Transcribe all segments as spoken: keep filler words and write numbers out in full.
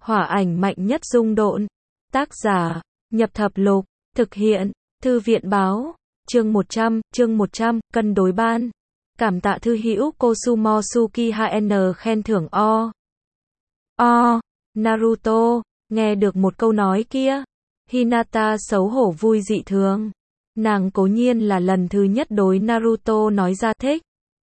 Hỏa ảnh mạnh nhất dung độn. Tác giả, Nhập Thập Lục. Thực hiện, Thư viện Báo. Chương một trăm, chương một trăm, cân đối ban. Cảm tạ thư hữu Kosumosuki hai N khen thưởng o. O. Naruto, nghe được một câu nói kia. Hinata xấu hổ vui dị thường. Nàng cố nhiên là lần thứ nhất đối Naruto nói ra thích.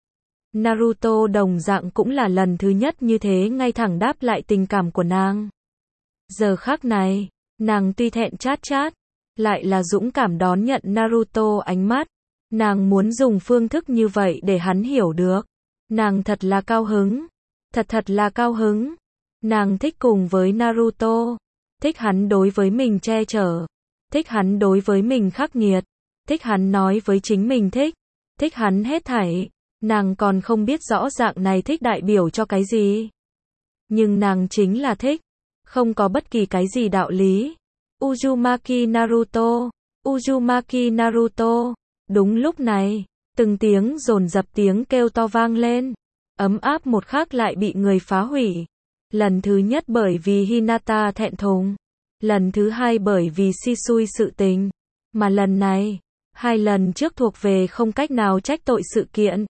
Naruto đồng dạng cũng là lần thứ nhất như thế ngay thẳng đáp lại tình cảm của nàng. Giờ khắc này, nàng tuy thẹn chát chát, lại là dũng cảm đón nhận Naruto ánh mắt. Nàng muốn dùng phương thức như vậy để hắn hiểu được. Nàng thật là cao hứng. Thật thật là cao hứng. Nàng thích cùng với Naruto. Thích hắn đối với mình che chở. Thích hắn đối với mình khắc nghiệt. Thích hắn nói với chính mình thích. Thích hắn hết thảy. Nàng còn không biết rõ dạng này thích đại biểu cho cái gì. Nhưng nàng chính là thích. Không có bất kỳ cái gì đạo lý. Uzumaki Naruto. Uzumaki Naruto. Đúng lúc này, từng tiếng dồn dập tiếng kêu to vang lên. Ấm áp một khắc lại bị người phá hủy. Lần thứ nhất bởi vì Hinata thẹn thùng. Lần thứ hai bởi vì Shisui sự tình. Mà lần này, hai lần trước thuộc về không cách nào trách tội sự kiện.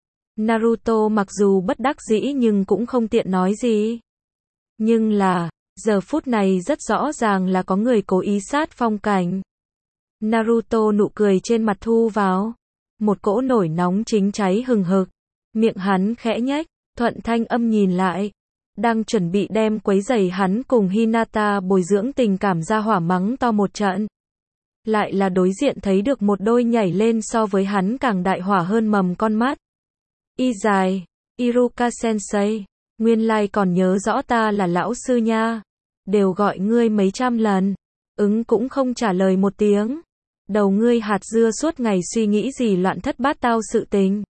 Naruto mặc dù bất đắc dĩ nhưng cũng không tiện nói gì. Nhưng là, giờ phút này rất rõ ràng là có người cố ý sát phong cảnh. Naruto nụ cười trên mặt thu vào. Một cỗ nổi nóng chính cháy hừng hực. Miệng hắn khẽ nhếch, thuận thanh âm nhìn lại. Đang chuẩn bị đem quấy rầy hắn cùng Hinata bồi dưỡng tình cảm ra hỏa mắng to một trận. Lại là đối diện thấy được một đôi nhảy lên so với hắn càng đại hỏa hơn mầm con mắt. Y dài, Iruka sensei, nguyên lai còn nhớ rõ ta là lão sư nha. Đều gọi ngươi mấy trăm lần. Ứng cũng không trả lời một tiếng. Đầu ngươi hạt dưa suốt ngày suy nghĩ gì loạn thất bát tao sự tình.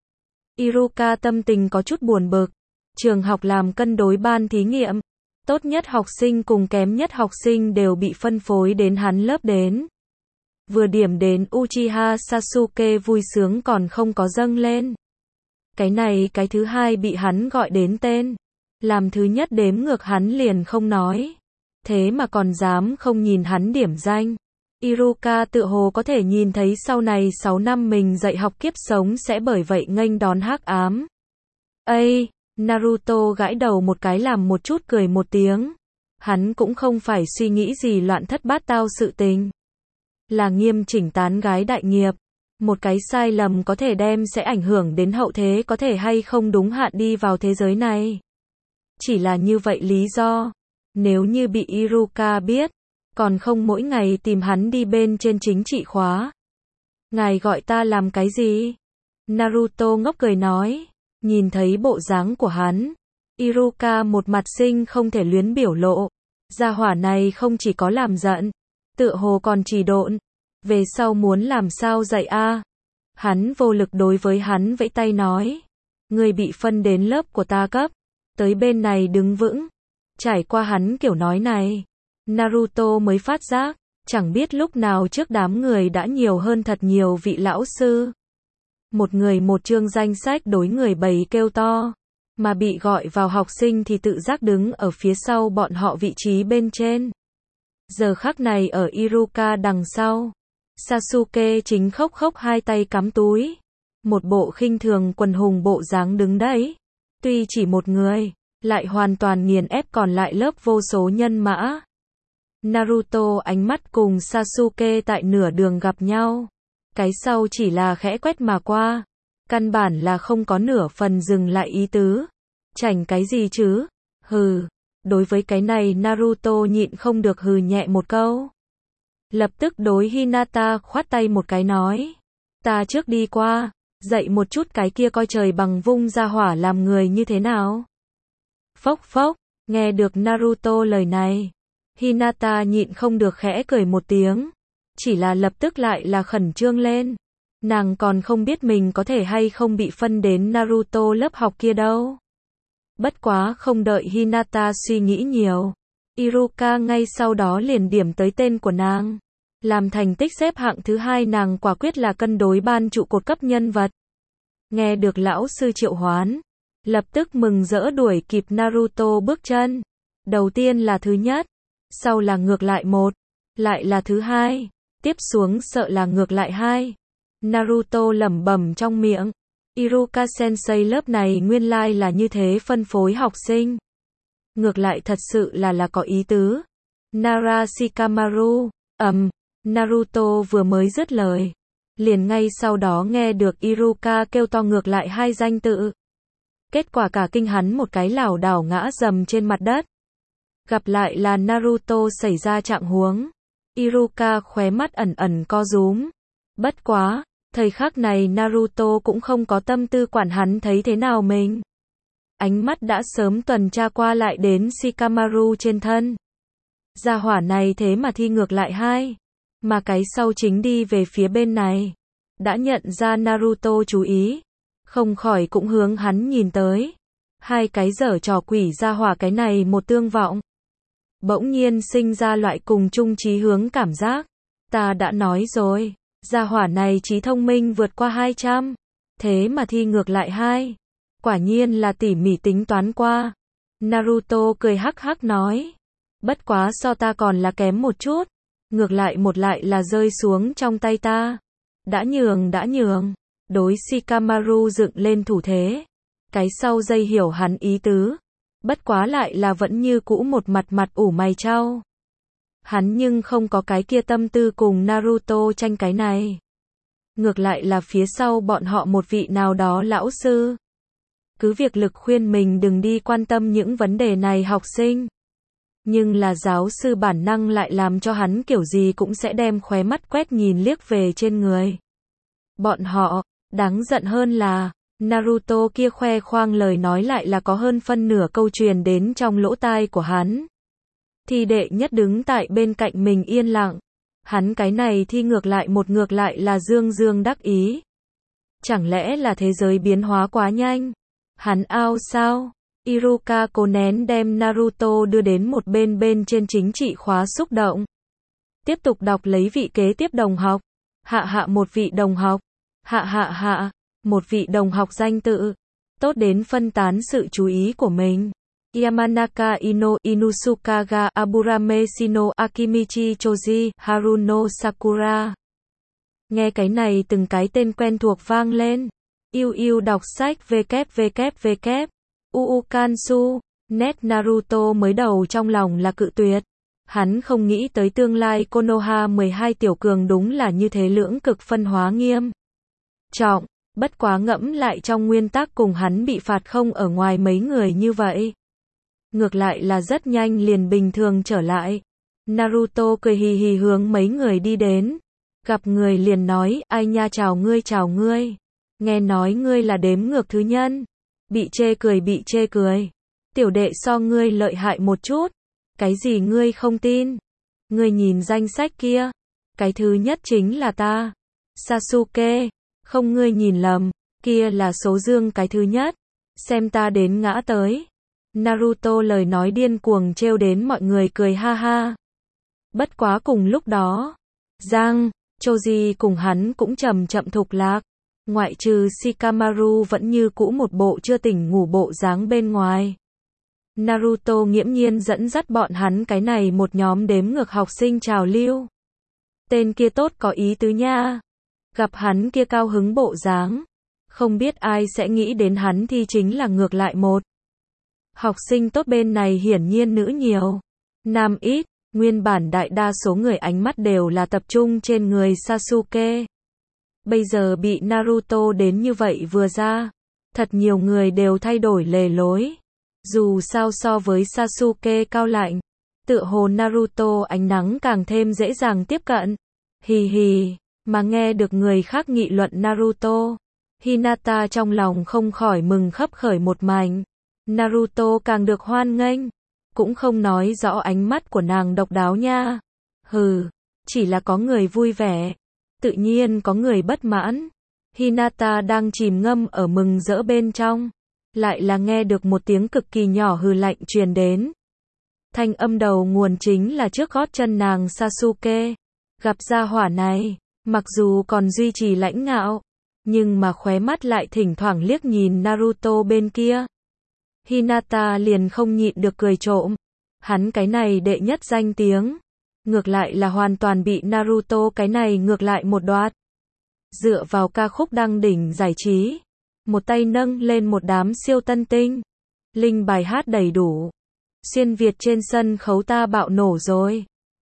Iruka tâm tình có chút buồn bực. Trường học làm cân đối ban thí nghiệm. Tốt nhất học sinh cùng kém nhất học sinh đều bị phân phối đến hắn lớp đến. Vừa điểm đến Uchiha Sasuke vui sướng còn không có dâng lên. Cái này cái thứ hai bị hắn gọi đến tên. Làm thứ nhất đếm ngược hắn liền không nói. Thế mà còn dám không nhìn hắn điểm danh. Iruka tự hồ có thể nhìn thấy sau này sáu năm mình dạy học kiếp sống sẽ bởi vậy nghênh đón hắc ám. Ây, Naruto gãi đầu một cái làm một chút cười một tiếng. Hắn cũng không phải suy nghĩ gì loạn thất bát tao sự tình. Là nghiêm chỉnh tán gái đại nghiệp. Một cái sai lầm có thể đem sẽ ảnh hưởng đến hậu thế có thể hay không đúng hạn đi vào thế giới này. Chỉ là như vậy lý do. Nếu như bị Iruka biết, còn không mỗi ngày tìm hắn đi bên trên chính trị khóa. Ngài gọi ta làm cái gì? Naruto ngốc cười nói. Nhìn thấy bộ dáng của hắn, Iruka một mặt sinh không thể luyến biểu lộ. Gia hỏa này không chỉ có làm giận, tựa hồ còn trì độn. Về sau muốn làm sao dạy a? Hắn vô lực đối với hắn vẫy tay nói. Ngươi bị phân đến lớp của ta cấp. Tới bên này đứng vững. Trải qua hắn kiểu nói này, Naruto mới phát giác, chẳng biết lúc nào trước đám người đã nhiều hơn thật nhiều vị lão sư. Một người một chương danh sách đối người bầy kêu to, mà bị gọi vào học sinh thì tự giác đứng ở phía sau bọn họ vị trí bên trên. Giờ khắc này ở Iruka đằng sau, Sasuke chính khóc khóc hai tay cắm túi, một bộ khinh thường quần hùng bộ dáng đứng đấy. Tuy chỉ một người, lại hoàn toàn nghiền ép còn lại lớp vô số nhân mã. Naruto ánh mắt cùng Sasuke tại nửa đường gặp nhau. Cái sau chỉ là khẽ quét mà qua. Căn bản là không có nửa phần dừng lại ý tứ. Chảnh cái gì chứ? Hừ. Đối với cái này Naruto nhịn không được hừ nhẹ một câu. Lập tức đối Hinata khoát tay một cái nói. Ta trước đi qua. Dạy một chút cái kia coi trời bằng vung ra hỏa làm người như thế nào. Phốc phốc, nghe được Naruto lời này. Hinata nhịn không được khẽ cười một tiếng. Chỉ là lập tức lại là khẩn trương lên. Nàng còn không biết mình có thể hay không bị phân đến Naruto lớp học kia đâu. Bất quá không đợi Hinata suy nghĩ nhiều. Iruka ngay sau đó liền điểm tới tên của nàng. Làm thành tích xếp hạng thứ hai nàng quả quyết là cân đối ban trụ cột cấp nhân vật. Nghe được lão sư triệu hoán. Lập tức mừng rỡ đuổi kịp Naruto bước chân. Đầu tiên là thứ nhất, sau là ngược lại một, lại là thứ hai, tiếp xuống sợ là ngược lại hai. Naruto lẩm bẩm trong miệng. Iruka Sensei lớp này nguyên lai là như thế phân phối học sinh. Ngược lại thật sự là là có ý tứ. Nara Shikamaru, ầm, um, Naruto vừa mới dứt lời. Liền ngay sau đó nghe được Iruka kêu to ngược lại hai danh tự. Kết quả cả kinh hắn một cái lảo đảo ngã dầm trên mặt đất. Gặp lại là Naruto xảy ra trạng huống. Iruka khóe mắt ẩn ẩn co rúm. Bất quá, thời khắc này Naruto cũng không có tâm tư quản hắn thấy thế nào mình. Ánh mắt đã sớm tuần tra qua lại đến Shikamaru trên thân. Gia hỏa này thế mà thi ngược lại hai. Mà cái sau chính đi về phía bên này. Đã nhận ra Naruto chú ý. Không khỏi cũng hướng hắn nhìn tới. Hai cái giở trò quỷ gia hỏa cái này một tương vọng. Bỗng nhiên sinh ra loại cùng chung chí hướng cảm giác. Ta đã nói rồi. Gia hỏa này trí thông minh vượt qua hai trăm. Thế mà thi ngược lại hai. Quả nhiên là tỉ mỉ tính toán qua. Naruto cười hắc hắc nói. Bất quá so ta còn là kém một chút. Ngược lại một lại là rơi xuống trong tay ta. Đã nhường đã nhường. Đối Shikamaru dựng lên thủ thế. Cái sau dây hiểu hắn ý tứ. Bất quá lại là vẫn như cũ một mặt mặt ủ mày trao. Hắn nhưng không có cái kia tâm tư cùng Naruto tranh cái này. Ngược lại là phía sau bọn họ một vị nào đó lão sư. Cứ việc lực khuyên mình đừng đi quan tâm những vấn đề này học sinh. Nhưng là giáo sư bản năng lại làm cho hắn kiểu gì cũng sẽ đem khóe mắt quét nhìn liếc về trên người. Bọn họ, đáng giận hơn là, Naruto kia khoe khoang lời nói lại là có hơn phân nửa câu truyền đến trong lỗ tai của hắn. Thi đệ nhất đứng tại bên cạnh mình yên lặng. Hắn cái này thi ngược lại một ngược lại là dương dương đắc ý. Chẳng lẽ là thế giới biến hóa quá nhanh? Hắn ao sao? Iruka cố nén đem Naruto đưa đến một bên bên trên chính trị khóa xúc động. Tiếp tục đọc lấy vị kế tiếp đồng học. Hạ hạ một vị đồng học. Hạ hạ hạ, một vị đồng học danh tự. Tốt đến phân tán sự chú ý của mình. Yamanaka Ino, Inusuka ga Aburame Shino Akimichi Choji, Haruno Sakura. Nghe cái này từng cái tên quen thuộc vang lên. Yêu yêu đọc sách www. Uukansu, net Naruto mới đầu trong lòng là cự tuyệt. Hắn không nghĩ tới tương lai Konoha mười hai tiểu cường đúng là như thế lưỡng cực phân hóa nghiêm trọng, bất quá ngẫm lại trong nguyên tắc cùng hắn bị phạt không ở ngoài mấy người như vậy. Ngược lại là rất nhanh liền bình thường trở lại. Naruto cười hì hì hướng mấy người đi đến. Gặp người liền nói, ai nha chào ngươi chào ngươi. Nghe nói ngươi là đếm ngược thứ nhân. Bị chê cười bị chê cười. Tiểu đệ so ngươi lợi hại một chút. Cái gì ngươi không tin? Ngươi nhìn danh sách kia. Cái thứ nhất chính là ta. Sasuke. Không ngươi nhìn lầm. Kia là số dương cái thứ nhất. Xem ta đến ngã tới. Naruto lời nói điên cuồng trêu đến mọi người cười ha ha. Bất quá cùng lúc đó. Giang, Choji cùng hắn cũng chậm chậm thục lạc. Ngoại trừ Shikamaru vẫn như cũ một bộ chưa tỉnh ngủ bộ dáng bên ngoài. Naruto nghiễm nhiên dẫn dắt bọn hắn cái này một nhóm đếm ngược học sinh trào lưu. Tên kia tốt có ý tứ nha. Gặp hắn kia cao hứng bộ dáng. Không biết ai sẽ nghĩ đến hắn thì chính là ngược lại một. Học sinh tốt bên này hiển nhiên nữ nhiều. Nam ít, nguyên bản đại đa số người ánh mắt đều là tập trung trên người Sasuke. Bây giờ bị Naruto đến như vậy vừa ra. Thật nhiều người đều thay đổi lề lối. Dù sao so với Sasuke cao lạnh. Tựa hồ Naruto ánh nắng càng thêm dễ dàng tiếp cận. Hì hì, mà nghe được người khác nghị luận Naruto. Hinata trong lòng không khỏi mừng khấp khởi một mảnh. Naruto càng được hoan nghênh. Cũng không nói rõ ánh mắt của nàng độc đáo nha. Hừ, chỉ là có người vui vẻ. Tự nhiên có người bất mãn. Hinata đang chìm ngâm ở mừng rỡ bên trong. Lại là nghe được một tiếng cực kỳ nhỏ hừ lạnh truyền đến. Thanh âm đầu nguồn chính là trước gót chân nàng Sasuke. Gặp gia hỏa này, mặc dù còn duy trì lãnh ngạo, nhưng mà khóe mắt lại thỉnh thoảng liếc nhìn Naruto bên kia. Hinata liền không nhịn được cười trộm. Hắn cái này đệ nhất danh tiếng, ngược lại là hoàn toàn bị Naruto cái này ngược lại một đoạt. Dựa vào ca khúc đăng đỉnh giải trí, một tay nâng lên một đám siêu tân tinh, linh bài hát đầy đủ. Xuyên Việt trên sân khấu ta bạo nổ rồi.